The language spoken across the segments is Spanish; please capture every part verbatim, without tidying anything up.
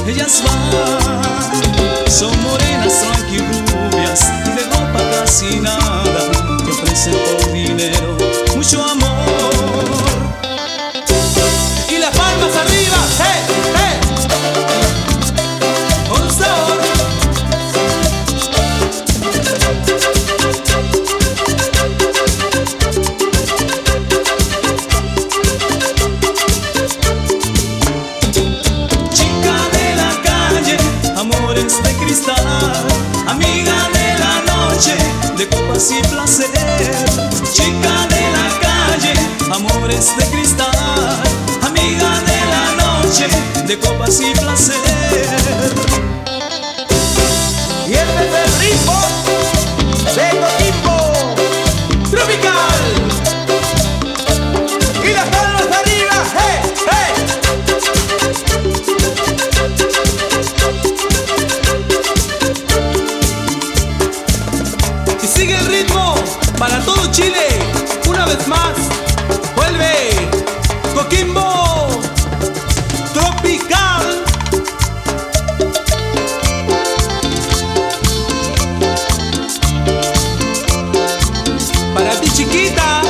ellas van. Son morenas, tranquilubias y de ropa casi nada, que ofrecen por dinero mucho amor. Y las palmas arriba, ¡hey, hey! Con sabor. Chica de la calle, amores de cristal, amiga de la noche, de copas y placer. Chica de la calle, amores de cristal, amiga de la noche, de copas y placer. Y este es el ritmo de Coquimbo Tropical. Y las palmas arriba, ¡hey, hey! Y sigue el ritmo para todo Chile. Una vez más, vuelve Coquimbo Tropical. Para ti, chiquita.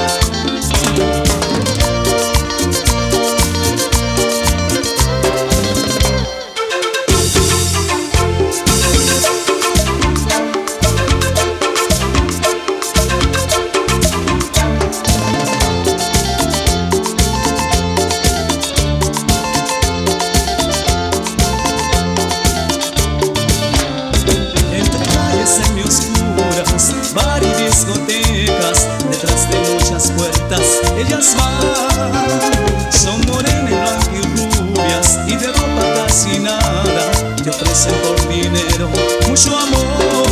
Entre calles semioscuras, bar y discotecas, detrás de muchas puertas ellas van. Son morenas blanquirubias y de ropa casi nada, te ofrecen por dinero mucho amor.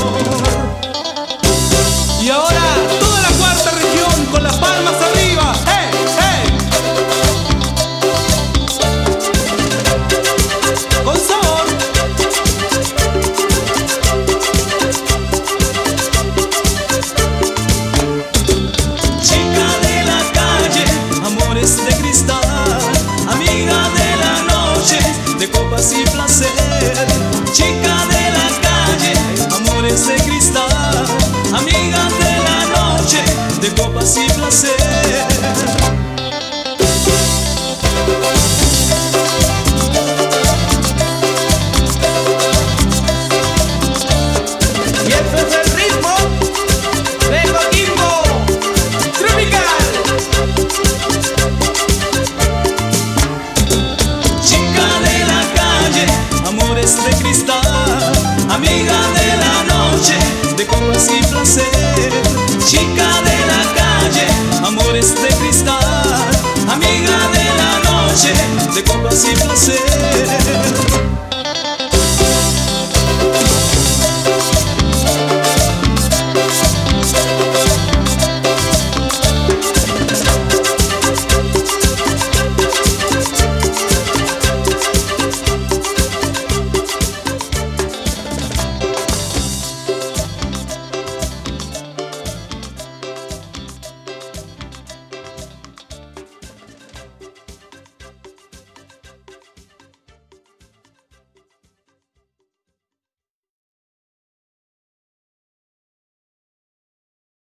Y ahora toda la cuarta región con las palmas arriba, ¡hey, hey! Con sabor. Chica de la calle, amores de cristal, amiga de la noche, de copas y placer. Chica de la calle, amores de cristal, amiga de la noche, de copas y placer.